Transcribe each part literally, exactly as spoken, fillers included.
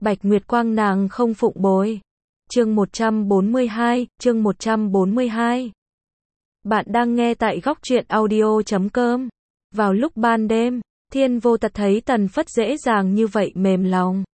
Bạch Nguyệt Quang nàng không phụng bồi. Chương một trăm bốn mươi hai, chương một trăm bốn mươi hai. Bạn đang nghe tại góc truyện audio chấm com. Vào lúc ban đêm, Thiên Vô Tật thấy Tần Phất dễ dàng như vậy mềm lòng.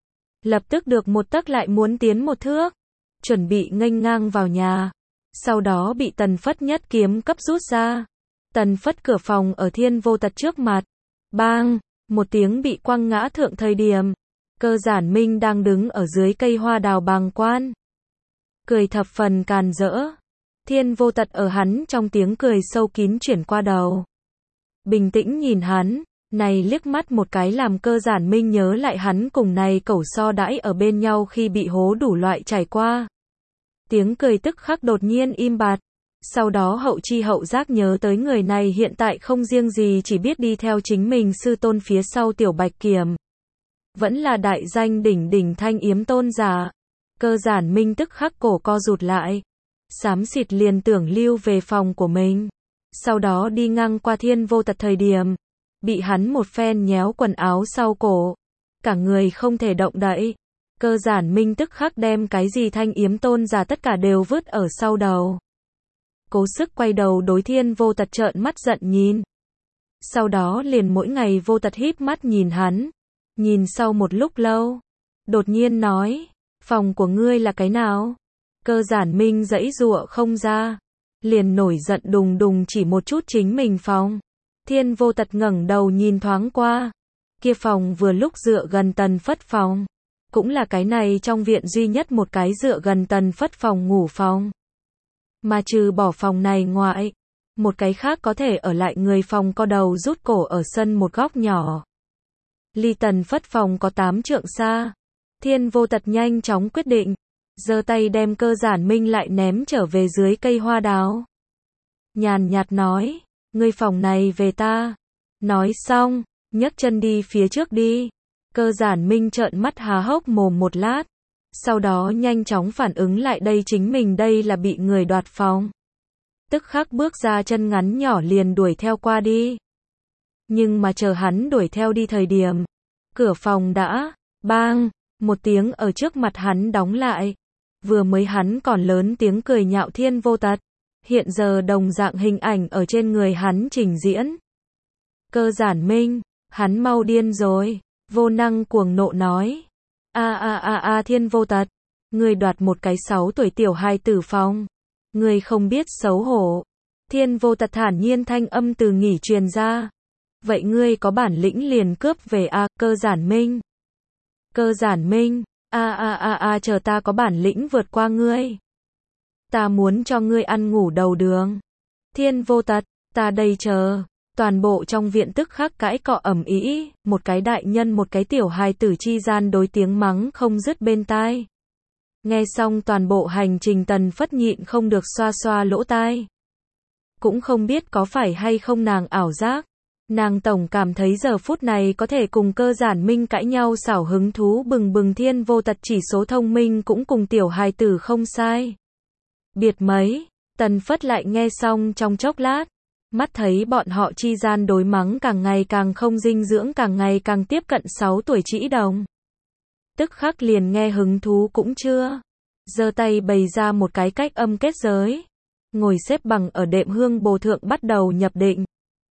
Lập tức được một tấc lại muốn tiến một thước, chuẩn bị nghênh ngang vào nhà. Sau đó bị Tần Phất nhất kiếm cấp rút ra. Tần Phất cửa phòng ở Thiên Vô Tật trước mặt. Bang, một tiếng bị quăng ngã thượng thời điểm. Cơ Giản Minh đang đứng ở dưới cây hoa đào bàng quan. Cười thập phần càn rỡ. Thiên Vô Tật ở hắn trong tiếng cười sâu kín chuyển qua đầu. Bình tĩnh nhìn hắn, này liếc mắt một cái làm Cơ Giản Minh nhớ lại hắn cùng này cẩu so đãi ở bên nhau khi bị hố đủ loại trải qua. Tiếng cười tức khắc đột nhiên im bặt. Sau đó hậu chi hậu giác nhớ tới người này hiện tại không riêng gì chỉ biết đi theo chính mình sư tôn phía sau Tiểu Bạch Kiểm. Vẫn là đại danh đỉnh đỉnh Thanh Yếm tôn giả. Cơ Giản Minh tức khắc cổ co rụt lại. Xám xịt liền tưởng lưu về phòng của mình. Sau đó đi ngang qua Thiên Vô Tật thời điểm. Bị hắn một phen nhéo quần áo sau cổ. Cả người không thể động đậy. Cơ Giản Minh tức khắc đem cái gì Thanh Yếm tôn giả tất cả đều vứt ở sau đầu. Cố sức quay đầu đối Thiên Vô Tật trợn mắt giận nhìn. Sau đó liền mỗi ngày Vô Tật híp mắt nhìn hắn. Nhìn sau một lúc lâu. Đột nhiên nói. Phòng của ngươi là cái nào? Cơ Giản Minh giãy giụa không ra. Liền nổi giận đùng đùng chỉ một chút chính mình phòng. Thiên Vô Tật ngẩng đầu nhìn thoáng qua. Kia phòng vừa lúc dựa gần Tần Phất phòng. Cũng là cái này trong viện duy nhất một cái dựa gần Tần Phất phòng ngủ phòng. Mà trừ bỏ phòng này ngoại, một cái khác có thể ở lại người phòng co đầu rút cổ ở sân một góc nhỏ. Ly Tần Phất phòng có tám trượng xa. Thiên Vô Tật nhanh chóng quyết định, giơ tay đem Cơ Giản Minh lại ném trở về dưới cây hoa đào. Nhàn nhạt nói, ngươi phòng này về ta. Nói xong, nhấc chân đi phía trước đi. Cơ Giản Minh trợn mắt há hốc mồm một lát. Sau đó nhanh chóng phản ứng lại đây chính mình đây là bị người đoạt phòng. Tức khắc bước ra chân ngắn nhỏ liền đuổi theo qua đi. Nhưng mà chờ hắn đuổi theo đi thời điểm. Cửa phòng đã, bang, một tiếng ở trước mặt hắn đóng lại. Vừa mới hắn còn lớn tiếng cười nhạo Thiên Vô Tật. Hiện giờ đồng dạng hình ảnh ở trên người hắn trình diễn. Cơ Giản Minh, hắn mau điên rồi. Vô năng cuồng nộ nói. A a a a Thiên Vô Tật. Ngươi đoạt một cái sáu tuổi tiểu hài tử phòng. Ngươi không biết xấu hổ. Thiên Vô Tật thản nhiên thanh âm từ nghỉ truyền ra. Vậy ngươi có bản lĩnh liền cướp về a, Cơ Giản Minh. Cơ Giản Minh, a a a a chờ ta có bản lĩnh vượt qua ngươi. Ta muốn cho ngươi ăn ngủ đầu đường. Thiên Vô Tật, ta đây chờ. Toàn bộ trong viện tức khắc cãi cọ ầm ĩ, một cái đại nhân một cái tiểu hài tử chi gian đối tiếng mắng không dứt bên tai. Nghe xong toàn bộ hành trình Tần Phất nhịn không được xoa xoa lỗ tai. Cũng không biết có phải hay không nàng ảo giác. Nàng tổng cảm thấy giờ phút này có thể cùng Cơ Giản Minh cãi nhau xảo hứng thú bừng bừng. Thiên Vô Tật chỉ số thông minh cũng cùng tiểu hài tử không sai. Biệt mấy, Tần Phất lại nghe xong trong chốc lát. Mắt thấy bọn họ chi gian đối mắng càng ngày càng không dinh dưỡng càng ngày càng tiếp cận sáu tuổi trĩ đồng. Tức khắc liền nghe hứng thú cũng chưa. Giơ tay bày ra một cái cách âm kết giới. Ngồi xếp bằng ở đệm hương bồ thượng bắt đầu nhập định.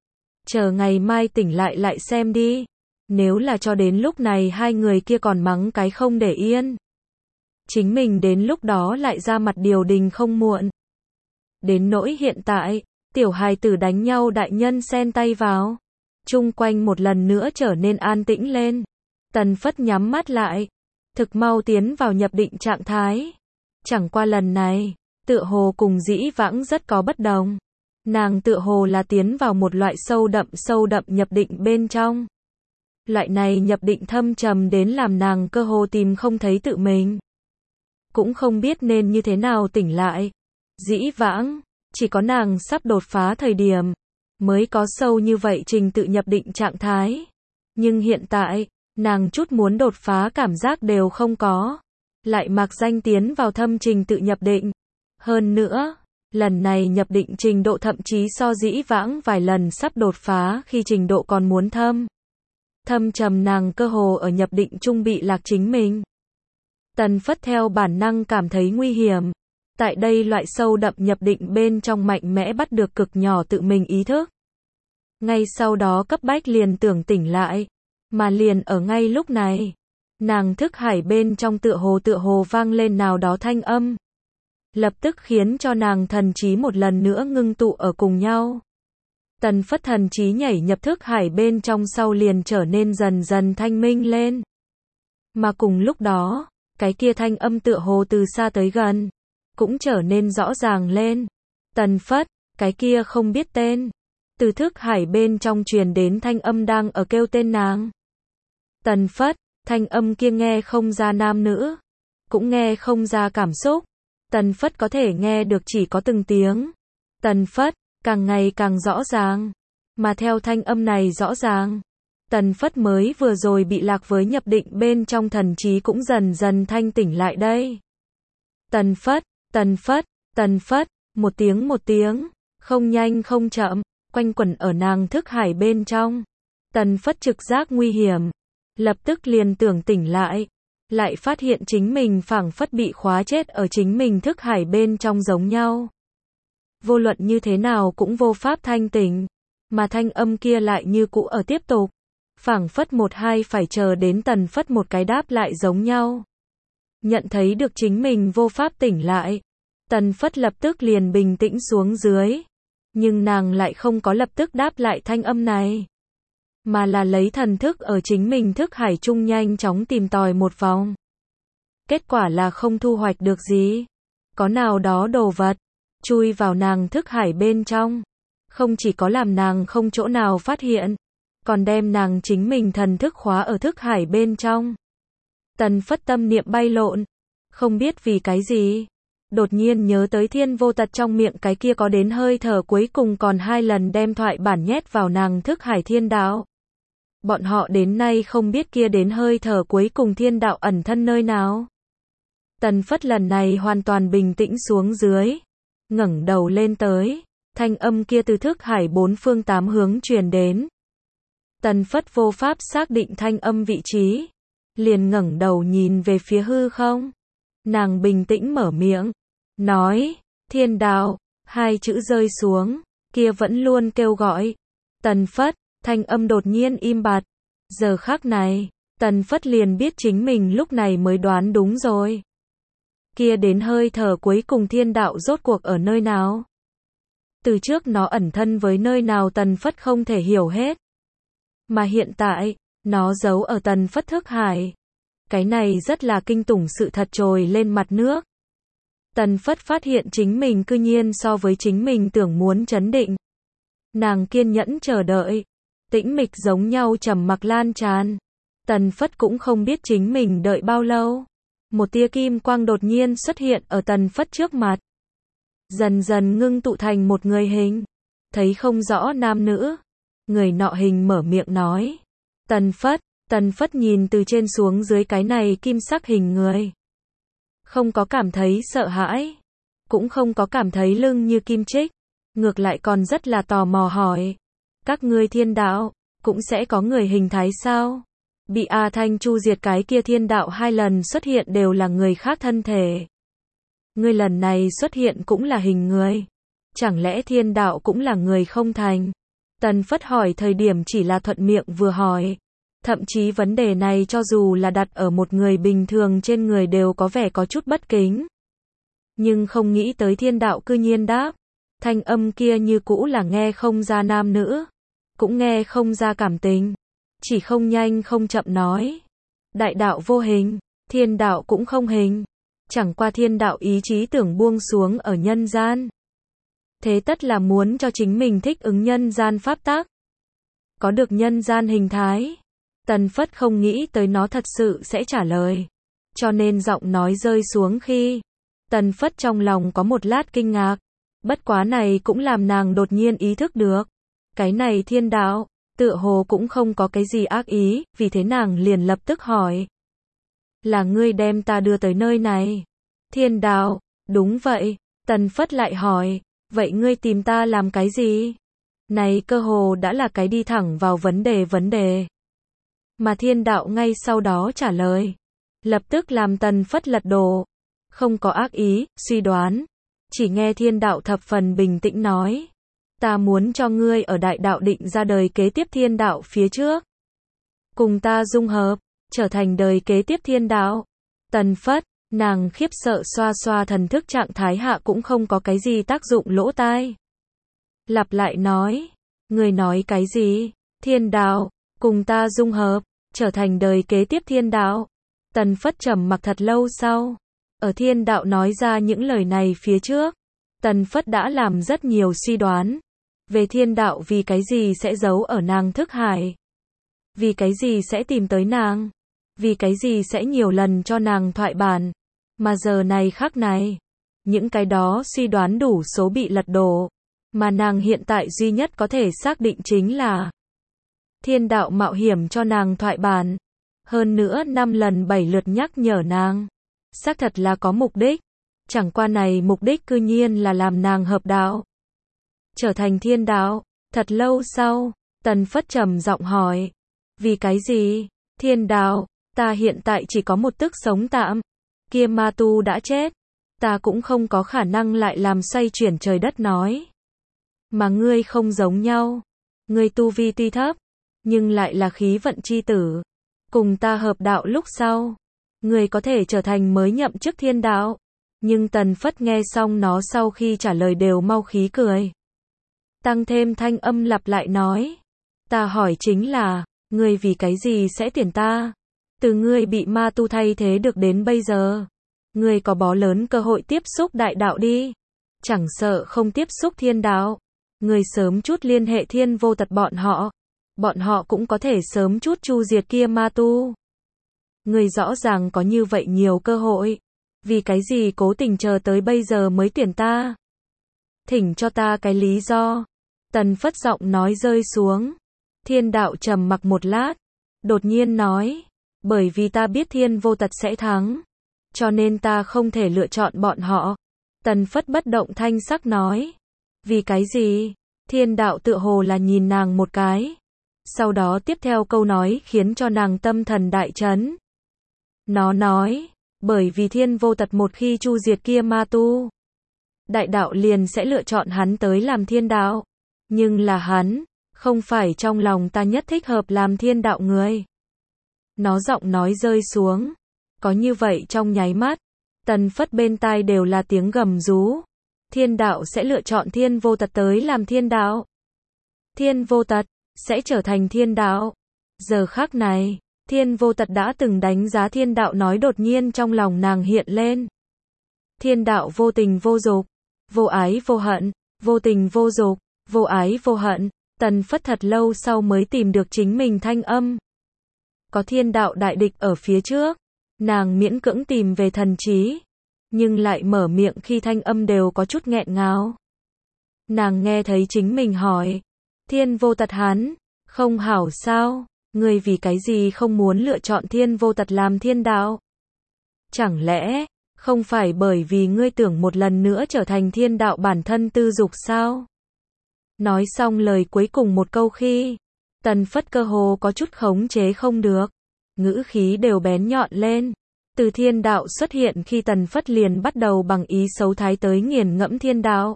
Chờ ngày mai tỉnh lại lại xem đi. Nếu là cho đến lúc này hai người kia còn mắng cái không để yên. Chính mình đến lúc đó lại ra mặt điều đình không muộn. Đến nỗi hiện tại. Tiểu hài tử đánh nhau đại nhân xen tay vào. Chung quanh một lần nữa trở nên an tĩnh lên. Tần Phất nhắm mắt lại. Thực mau tiến vào nhập định trạng thái. Chẳng qua lần này, tựa hồ cùng dĩ vãng rất có bất đồng. Nàng tựa hồ là tiến vào một loại sâu đậm sâu đậm nhập định bên trong. Loại này nhập định thâm trầm đến làm nàng cơ hồ tìm không thấy tự mình. Cũng không biết nên như thế nào tỉnh lại. Dĩ vãng. Chỉ có nàng sắp đột phá thời điểm, mới có sâu như vậy trình tự nhập định trạng thái. Nhưng hiện tại, nàng chút muốn đột phá cảm giác đều không có. Lại mặc danh tiến vào thâm trình tự nhập định. Hơn nữa, lần này nhập định trình độ thậm chí so dĩ vãng vài lần sắp đột phá khi trình độ còn muốn thâm. Thâm trầm nàng cơ hồ ở nhập định trung bị lạc chính mình. Tần Phất theo bản năng cảm thấy nguy hiểm. Tại đây loại sâu đậm nhập định bên trong mạnh mẽ bắt được cực nhỏ tự mình ý thức. Ngay sau đó cấp bách liền tưởng tỉnh lại. Mà liền ở ngay lúc này, nàng thức hải bên trong tựa hồ tựa hồ vang lên nào đó thanh âm. Lập tức khiến cho nàng thần trí một lần nữa ngưng tụ ở cùng nhau. Tần Phất thần trí nhảy nhập thức hải bên trong sau liền trở nên dần dần thanh minh lên. Mà cùng lúc đó, cái kia thanh âm tựa hồ từ xa tới gần, cũng trở nên rõ ràng lên. Tần Phất, cái kia không biết tên. Từ thức hải bên trong truyền đến thanh âm đang ở kêu tên nàng. Tần Phất, thanh âm kia nghe không ra nam nữ, cũng nghe không ra cảm xúc. Tần Phất có thể nghe được chỉ có từng tiếng. Tần Phất, càng ngày càng rõ ràng. Mà theo thanh âm này rõ ràng, Tần Phất mới vừa rồi bị lạc với nhập định bên trong thần trí cũng dần dần thanh tỉnh lại đây. Tần Phất, Tần Phất, Tần Phất, một tiếng một tiếng, không nhanh không chậm, quanh quẩn ở nàng thức hải bên trong. Tần Phất trực giác nguy hiểm, lập tức liền tưởng tỉnh lại, lại phát hiện chính mình phảng phất bị khóa chết ở chính mình thức hải bên trong giống nhau. Vô luận như thế nào cũng vô pháp thanh tỉnh, mà thanh âm kia lại như cũ ở tiếp tục. Phảng phất một hai phải chờ đến Tần Phất một cái đáp lại giống nhau. Nhận thấy được chính mình vô pháp tỉnh lại, Tần Phất lập tức liền bình tĩnh xuống dưới. Nhưng nàng lại không có lập tức đáp lại thanh âm này, mà là lấy thần thức ở chính mình thức hải chung nhanh chóng tìm tòi một vòng. Kết quả là không thu hoạch được gì. Có nào đó đồ vật chui vào nàng thức hải bên trong, không chỉ có làm nàng không chỗ nào phát hiện, còn đem nàng chính mình thần thức khóa ở thức hải bên trong. Tần Phất tâm niệm bay lộn, không biết vì cái gì, đột nhiên nhớ tới Thiên Vô Tật trong miệng cái kia có đến hơi thở cuối cùng còn hai lần đem thoại bản nhét vào nàng thức hải thiên đạo. Bọn họ đến nay không biết kia đến hơi thở cuối cùng thiên đạo ẩn thân nơi nào. Tần Phất lần này hoàn toàn bình tĩnh xuống dưới, ngẩng đầu lên tới, thanh âm kia từ thức hải bốn phương tám hướng truyền đến. Tần Phất vô pháp xác định thanh âm vị trí, liền ngẩng đầu nhìn về phía hư không. Nàng bình tĩnh mở miệng, nói, thiên đạo, hai chữ rơi xuống, kia vẫn luôn kêu gọi. Tần Phất, thanh âm đột nhiên im bặt. Giờ khắc này, Tần Phất liền biết chính mình lúc này mới đoán đúng rồi. Kia đến hơi thở cuối cùng thiên đạo rốt cuộc ở nơi nào? Từ trước nó ẩn thân với nơi nào Tần Phất không thể hiểu hết. Mà hiện tại, nó giấu ở Tần Phất thức hải. Cái này rất là kinh tủng sự thật trồi lên mặt nước. Tần Phất phát hiện chính mình cư nhiên so với chính mình tưởng muốn chấn định. Nàng kiên nhẫn chờ đợi, tĩnh mịch giống nhau trầm mặc lan tràn. Tần Phất cũng không biết chính mình đợi bao lâu. Một tia kim quang đột nhiên xuất hiện ở Tần Phất trước mặt. Dần dần ngưng tụ thành một người hình. Thấy không rõ nam nữ. Người nọ hình mở miệng nói. Tần Phất, Tần Phất nhìn từ trên xuống dưới cái này kim sắc hình người. Không có cảm thấy sợ hãi. Cũng không có cảm thấy lưng như kim chích. Ngược lại còn rất là tò mò hỏi. Các ngươi thiên đạo, cũng sẽ có người hình thái sao? Bị A Thanh chu diệt cái kia thiên đạo hai lần xuất hiện đều là người khác thân thể. Ngươi lần này xuất hiện cũng là hình người. Chẳng lẽ thiên đạo cũng là người không thành? Tần Phất hỏi thời điểm chỉ là thuận miệng vừa hỏi. Thậm chí vấn đề này cho dù là đặt ở một người bình thường trên người đều có vẻ có chút bất kính. Nhưng không nghĩ tới thiên đạo cư nhiên đáp. Thanh âm kia như cũ là nghe không ra nam nữ. Cũng nghe không ra cảm tình. Chỉ không nhanh không chậm nói. Đại đạo vô hình, thiên đạo cũng không hình. Chẳng qua thiên đạo ý chí tưởng buông xuống ở nhân gian. Thế tất là muốn cho chính mình thích ứng nhân gian pháp tắc. Có được nhân gian hình thái. Tần Phất không nghĩ tới nó thật sự sẽ trả lời. Cho nên giọng nói rơi xuống khi. Tần Phất trong lòng có một lát kinh ngạc. Bất quá này cũng làm nàng đột nhiên ý thức được. Cái này thiên đạo, tựa hồ cũng không có cái gì ác ý, vì thế nàng liền lập tức hỏi. Là ngươi đem ta đưa tới nơi này. Thiên đạo, đúng vậy. Tần Phất lại hỏi, vậy ngươi tìm ta làm cái gì? Này cơ hồ đã là cái đi thẳng vào vấn đề vấn đề. Mà thiên đạo ngay sau đó trả lời. lập tức làm Tần Phất lật đổ. Không có ác ý, suy đoán. Chỉ nghe thiên đạo thập phần bình tĩnh nói. Ta muốn cho ngươi ở đại đạo định ra đời kế tiếp thiên đạo phía trước. Cùng ta dung hợp, trở thành đời kế tiếp thiên đạo. Tần Phất, nàng khiếp sợ xoa xoa thần thức trạng thái hạ cũng không có cái gì tác dụng lỗ tai. Lặp lại nói. Ngươi nói cái gì? Thiên đạo, cùng ta dung hợp, trở thành đời kế tiếp thiên đạo. Tần Phất trầm mặc thật lâu sau. Ở thiên đạo nói ra những lời này phía trước, Tần Phất đã làm rất nhiều suy đoán. Về thiên đạo vì cái gì sẽ giấu ở nàng thức hải. Vì cái gì sẽ tìm tới nàng. Vì cái gì sẽ nhiều lần cho nàng thoại bản. Mà giờ này khắc này, những cái đó suy đoán đủ số bị lật đổ. Mà nàng hiện tại duy nhất có thể xác định chính là thiên đạo mạo hiểm cho nàng thoại bản. Hơn nữa năm lần bảy lượt nhắc nhở nàng. Xác thật là có mục đích. Chẳng qua này mục đích cư nhiên là làm nàng hợp đạo. Trở thành thiên đạo. Thật lâu sau, Tần Phất trầm giọng hỏi. Vì cái gì? Thiên đạo, ta hiện tại chỉ có một tức sống tạm. Kia ma tu đã chết. Ta cũng không có khả năng lại làm xoay chuyển trời đất nói. Mà ngươi không giống nhau. Ngươi tu vi tuy thấp, nhưng lại là khí vận chi tử. Cùng ta hợp đạo lúc sau, ngươi có thể trở thành mới nhậm chức thiên đạo. Nhưng Tần Phất nghe xong nó sau khi trả lời đều mau khí cười. Tăng thêm thanh âm lặp lại nói. Ta hỏi chính là, ngươi vì cái gì sẽ tuyển ta? Từ ngươi bị ma tu thay thế được đến bây giờ. Ngươi có bó lớn cơ hội tiếp xúc đại đạo đi. Chẳng sợ không tiếp xúc thiên đạo. Ngươi sớm chút liên hệ thiên vô tật bọn họ. Bọn họ cũng có thể sớm chút chu diệt kia ma tu. Ngươi rõ ràng có như vậy nhiều cơ hội. Vì cái gì cố tình chờ tới bây giờ mới tuyển ta? Thỉnh cho ta cái lý do. Tần Phất giọng nói rơi xuống. Thiên đạo trầm mặc một lát. Đột nhiên nói. Bởi vì ta biết thiên vô tật sẽ thắng. Cho nên ta không thể lựa chọn bọn họ. Tần Phất bất động thanh sắc nói. Vì cái gì? Thiên đạo tựa hồ là nhìn nàng một cái. Sau đó tiếp theo câu nói khiến cho nàng tâm thần đại chấn. Nó nói. Bởi vì thiên vô tật một khi chu diệt kia ma tu. Đại đạo liền sẽ lựa chọn hắn tới làm thiên đạo. Nhưng là hắn. Không phải trong lòng ta nhất thích hợp làm thiên đạo người. Nó giọng nói rơi xuống. Có như vậy trong nháy mắt. Tần Phất bên tai đều là tiếng gầm rú. Thiên đạo sẽ lựa chọn thiên vô tật tới làm thiên đạo. Thiên vô tật sẽ trở thành thiên đạo. Giờ khắc này, thiên vô tật đã từng đánh giá thiên đạo nói đột nhiên trong lòng nàng hiện lên. Thiên đạo vô tình vô dục, vô ái vô hận, vô tình vô dục, vô ái vô hận. Tần Phất thật lâu sau mới tìm được chính mình thanh âm. Có thiên đạo đại địch ở phía trước. Nàng miễn cưỡng tìm về thần trí. Nhưng lại mở miệng khi thanh âm đều có chút nghẹn ngào. Nàng nghe thấy chính mình hỏi. Thiên vô tật hắn, không hảo sao? Ngươi vì cái gì không muốn lựa chọn thiên vô tật làm thiên đạo? Chẳng lẽ, không phải bởi vì ngươi tưởng một lần nữa trở thành thiên đạo bản thân tư dục sao? Nói xong lời cuối cùng một câu khi, Tần Phất cơ hồ có chút khống chế không được. Ngữ khí đều bén nhọn lên. Từ thiên đạo xuất hiện khi Tần Phất liền bắt đầu bằng ý xấu thái tới nghiền ngẫm thiên đạo.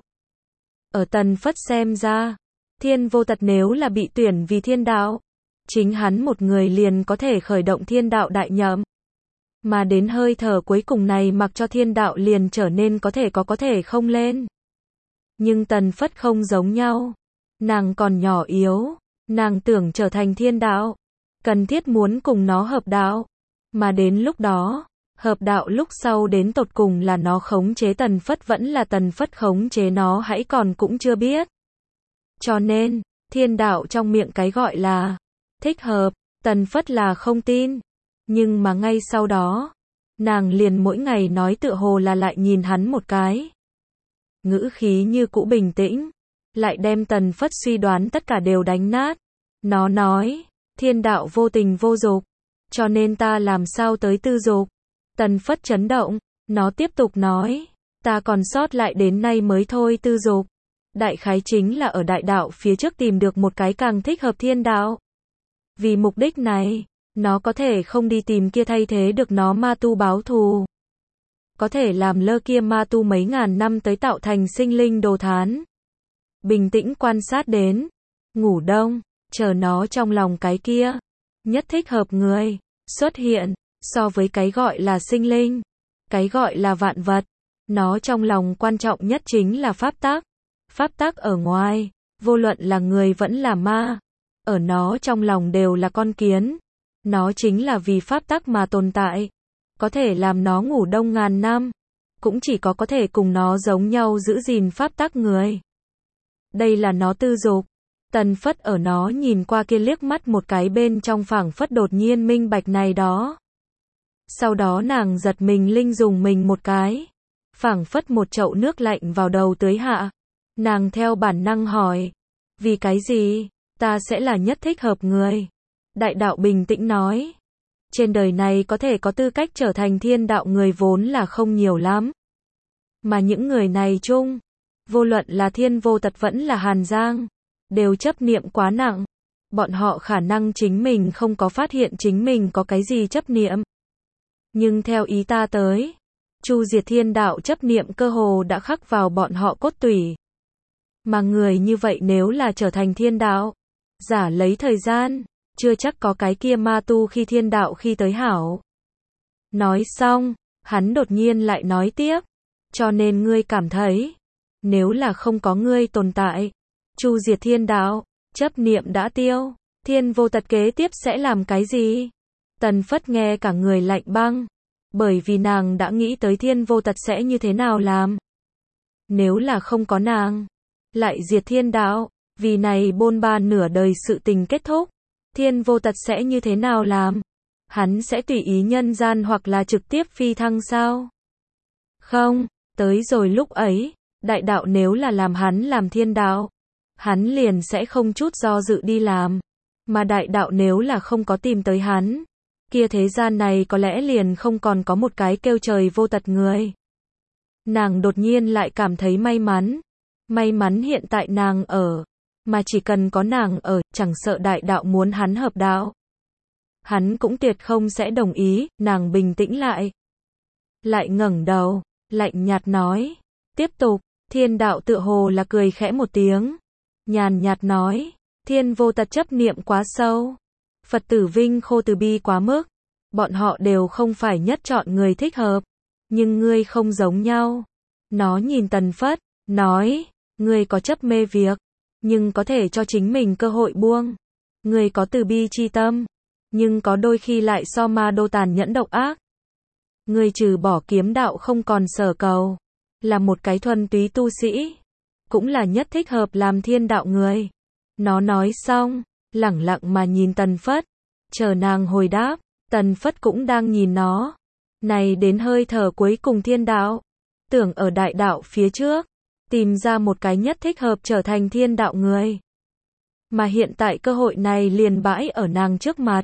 Ở Tần Phất xem ra, thiên vô tật nếu là bị tuyển vì thiên đạo, chính hắn một người liền có thể khởi động thiên đạo đại nhậm. Mà đến hơi thở cuối cùng này mặc cho thiên đạo liền trở nên có thể có có thể không lên. Nhưng Tần Phất không giống nhau. Nàng còn nhỏ yếu. Nàng tưởng trở thành thiên đạo. Cần thiết muốn cùng nó hợp đạo. Mà đến lúc đó, hợp đạo lúc sau đến tột cùng là nó khống chế Tần Phất vẫn là Tần Phất khống chế nó hãy còn cũng chưa biết. Cho nên, thiên đạo trong miệng cái gọi là thích hợp, Tần Phất là không tin. Nhưng mà ngay sau đó, nàng liền mỗi ngày nói tựa hồ là lại nhìn hắn một cái. Ngữ khí như cũ bình tĩnh, lại đem Tần Phất suy đoán tất cả đều đánh nát. Nó nói, thiên đạo vô tình vô dục, cho nên ta làm sao tới tư dục. Tần Phất chấn động, nó tiếp tục nói, ta còn sót lại đến nay mới thôi tư dục. Đại khái chính là ở đại đạo phía trước tìm được một cái càng thích hợp thiên đạo. Vì mục đích này, Nó có thể không đi tìm kia thay thế được nó ma tu báo thù. Có thể làm lơ kia ma tu mấy ngàn năm tới tạo thành sinh linh đồ thán. Bình tĩnh quan sát đến. Ngủ đông, chờ nó trong lòng cái kia. Nhất thích hợp người. Xuất hiện. So với cái gọi là sinh linh. Cái gọi là vạn vật. Nó trong lòng quan trọng nhất chính là pháp tắc. Pháp tắc ở ngoài. Vô luận là người vẫn là ma. Ở nó trong lòng đều là con kiến. Nó chính là vì pháp tắc mà tồn tại. Có thể làm nó ngủ đông ngàn năm. Cũng chỉ có có thể cùng nó giống nhau giữ gìn pháp tắc người. Đây là nó tư dục. Tần Phất ở nó nhìn qua kia liếc mắt một cái bên trong phảng phất đột nhiên minh bạch này đó. Sau đó nàng giật mình linh dùng mình một cái. Phảng phất một chậu nước lạnh vào đầu tưới hạ. Nàng theo bản năng hỏi. Vì cái gì? Ta sẽ là nhất thích hợp người. Đại đạo bình tĩnh nói. Trên đời này có thể có tư cách trở thành thiên đạo người vốn là không nhiều lắm. Mà những người này chung, vô luận là Thiên Vô Tật vẫn là Hàn Giang, đều chấp niệm quá nặng. Bọn họ khả năng chính mình không có phát hiện chính mình có cái gì chấp niệm. Nhưng theo ý ta tới, Chu Diệt Thiên Đạo chấp niệm cơ hồ đã khắc vào bọn họ cốt tủy. Mà người như vậy nếu là trở thành thiên đạo, giả lấy thời gian, chưa chắc có cái kia ma tu khi thiên đạo khi tới hảo. Nói xong, hắn đột nhiên lại nói tiếp. Cho nên ngươi cảm thấy, nếu là không có ngươi tồn tại, Chu Diệt Thiên Đạo, chấp niệm đã tiêu, Thiên Vô Tật kế tiếp sẽ làm cái gì? Tần Phất nghe cả người lạnh băng, bởi vì nàng đã nghĩ tới Thiên Vô Tật sẽ như thế nào làm. Nếu là không có nàng, lại diệt thiên đạo, vì này bôn ba nửa đời sự tình kết thúc, Thiên Vô Tật sẽ như thế nào làm? Hắn sẽ tùy ý nhân gian hoặc là trực tiếp phi thăng sao? Không, tới rồi lúc ấy, đại đạo nếu là làm hắn làm thiên đạo, hắn liền sẽ không chút do dự đi làm. Mà đại đạo nếu là không có tìm tới hắn, kia thế gian này có lẽ liền không còn có một cái kêu trời vô tật người. Nàng đột nhiên lại cảm thấy may mắn. May mắn hiện tại nàng ở. Mà chỉ cần có nàng ở, chẳng sợ đại đạo muốn hắn hợp đạo. Hắn cũng tuyệt không sẽ đồng ý, nàng bình tĩnh lại. Lại ngẩng đầu, lạnh nhạt nói. Tiếp tục, thiên đạo tựa hồ là cười khẽ một tiếng. Nhàn nhạt nói, Thiên Vô Tật chấp niệm quá sâu. Phật tử vinh khô từ bi quá mức. Bọn họ đều không phải nhất chọn người thích hợp. Nhưng ngươi không giống nhau. Nó nhìn Tần Phất, nói, ngươi có chấp mê việc, nhưng có thể cho chính mình cơ hội buông. Ngươi có từ bi chi tâm, nhưng có đôi khi lại so ma đô tàn nhẫn độc ác. Ngươi trừ bỏ kiếm đạo không còn sở cầu, là một cái thuần túy tu sĩ, cũng là nhất thích hợp làm thiên đạo người. Nó nói xong, lẳng lặng mà nhìn Tần Phất, chờ nàng hồi đáp. Tần Phất cũng đang nhìn nó. Này đến hơi thở cuối cùng thiên đạo, tưởng ở đại đạo phía trước, tìm ra một cái nhất thích hợp trở thành thiên đạo người. Mà hiện tại cơ hội này liền bãi ở nàng trước mặt.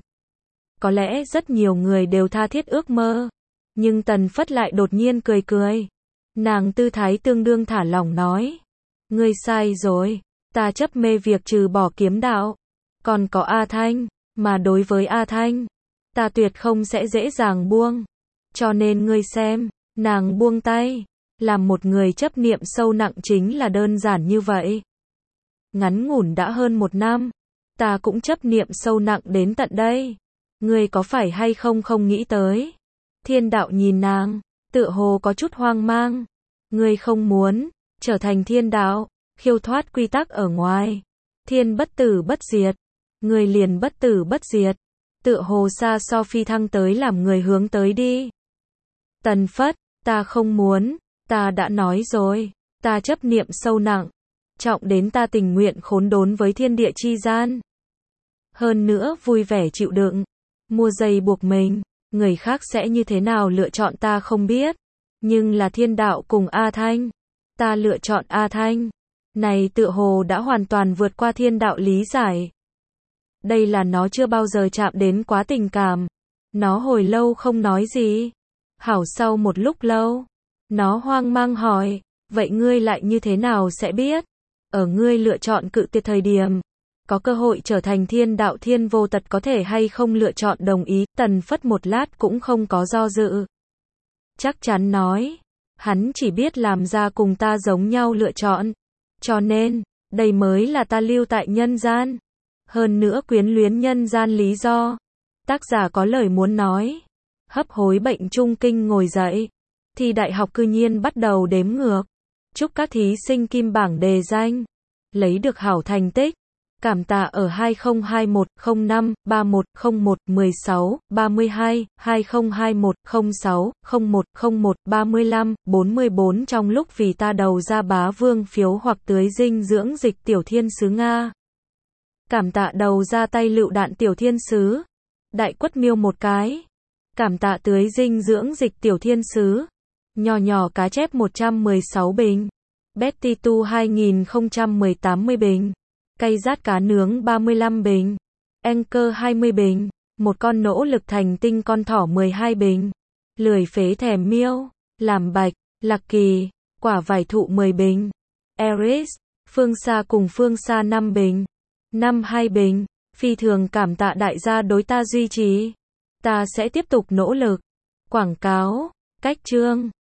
Có lẽ rất nhiều người đều tha thiết ước mơ, nhưng Tần Phất lại đột nhiên cười cười. Nàng tư thái tương đương thả lỏng nói, ngươi sai rồi, ta chấp mê việc trừ bỏ kiếm đạo, còn có A Thanh, mà đối với A Thanh, ta tuyệt không sẽ dễ dàng buông. Cho nên ngươi xem, nàng buông tay, làm một người chấp niệm sâu nặng chính là đơn giản như vậy. Ngắn ngủn đã hơn một năm, ta cũng chấp niệm sâu nặng đến tận đây. Ngươi có phải hay không không nghĩ tới? Thiên đạo nhìn nàng, tựa hồ có chút hoang mang. Ngươi không muốn trở thành thiên đạo, khiêu thoát quy tắc ở ngoài. Thiên bất tử bất diệt, ngươi liền bất tử bất diệt. Tựa hồ xa so phi thăng tới làm người hướng tới đi. Tần Phất, ta không muốn, ta đã nói rồi, ta chấp niệm sâu nặng, trọng đến ta tình nguyện khốn đốn với thiên địa chi gian. Hơn nữa vui vẻ chịu đựng, mua dây buộc mình, người khác sẽ như thế nào lựa chọn ta không biết. Nhưng là thiên đạo cùng A Thanh, ta lựa chọn A Thanh. Này tựa hồ đã hoàn toàn vượt qua thiên đạo lý giải. Đây là nó chưa bao giờ chạm đến quá tình cảm. Nó hồi lâu không nói gì. Hảo sau một lúc lâu, nó hoang mang hỏi, vậy ngươi lại như thế nào sẽ biết? Ở ngươi lựa chọn cự tuyệt thời điểm, có cơ hội trở thành thiên đạo thiên vô tật có thể hay không lựa chọn đồng ý, Tần Phất một lát cũng không có do dự. Chắc chắn nói, hắn chỉ biết làm ra cùng ta giống nhau lựa chọn. Cho nên, đây mới là ta lưu tại nhân gian. Hơn nữa quyến luyến nhân gian lý do. Tác giả có lời muốn nói. Hấp hối bệnh trung kinh ngồi dậy. Thi đại học cư nhiên bắt đầu đếm ngược. Chúc các thí sinh kim bảng đề danh. Lấy được hảo thành tích. Cảm tạ ở hai không hai một không năm ba một không một mười sáu ba mươi hai hai không hai một không sáu không một không một ba mươi lăm bốn mươi bốn trong lúc vì ta đầu ra bá vương phiếu hoặc tưới dinh dưỡng dịch tiểu thiên sứ Nga. Cảm tạ đầu ra tay lựu đạn tiểu thiên sứ. Đại quất miêu một cái. Cảm tạ tưới dinh dưỡng dịch tiểu thiên sứ. Nhỏ nhỏ cá chép một trăm mười sáu bình. Betty Tu hai không một tám mươi bình. Cây rát cá nướng ba mươi lăm bình. Anchor hai mươi bình. Một con nỗ lực thành tinh con thỏ mười hai bình. Lười phế thèm miêu. Làm bạch. Lạc kỳ. Quả vải thụ mười bình. Eris. Phương xa cùng phương xa năm bình. Năm hai bình. Phi thường cảm tạ đại gia đối ta duy trì. Ta sẽ tiếp tục nỗ lực. Quảng cáo. Cách chương.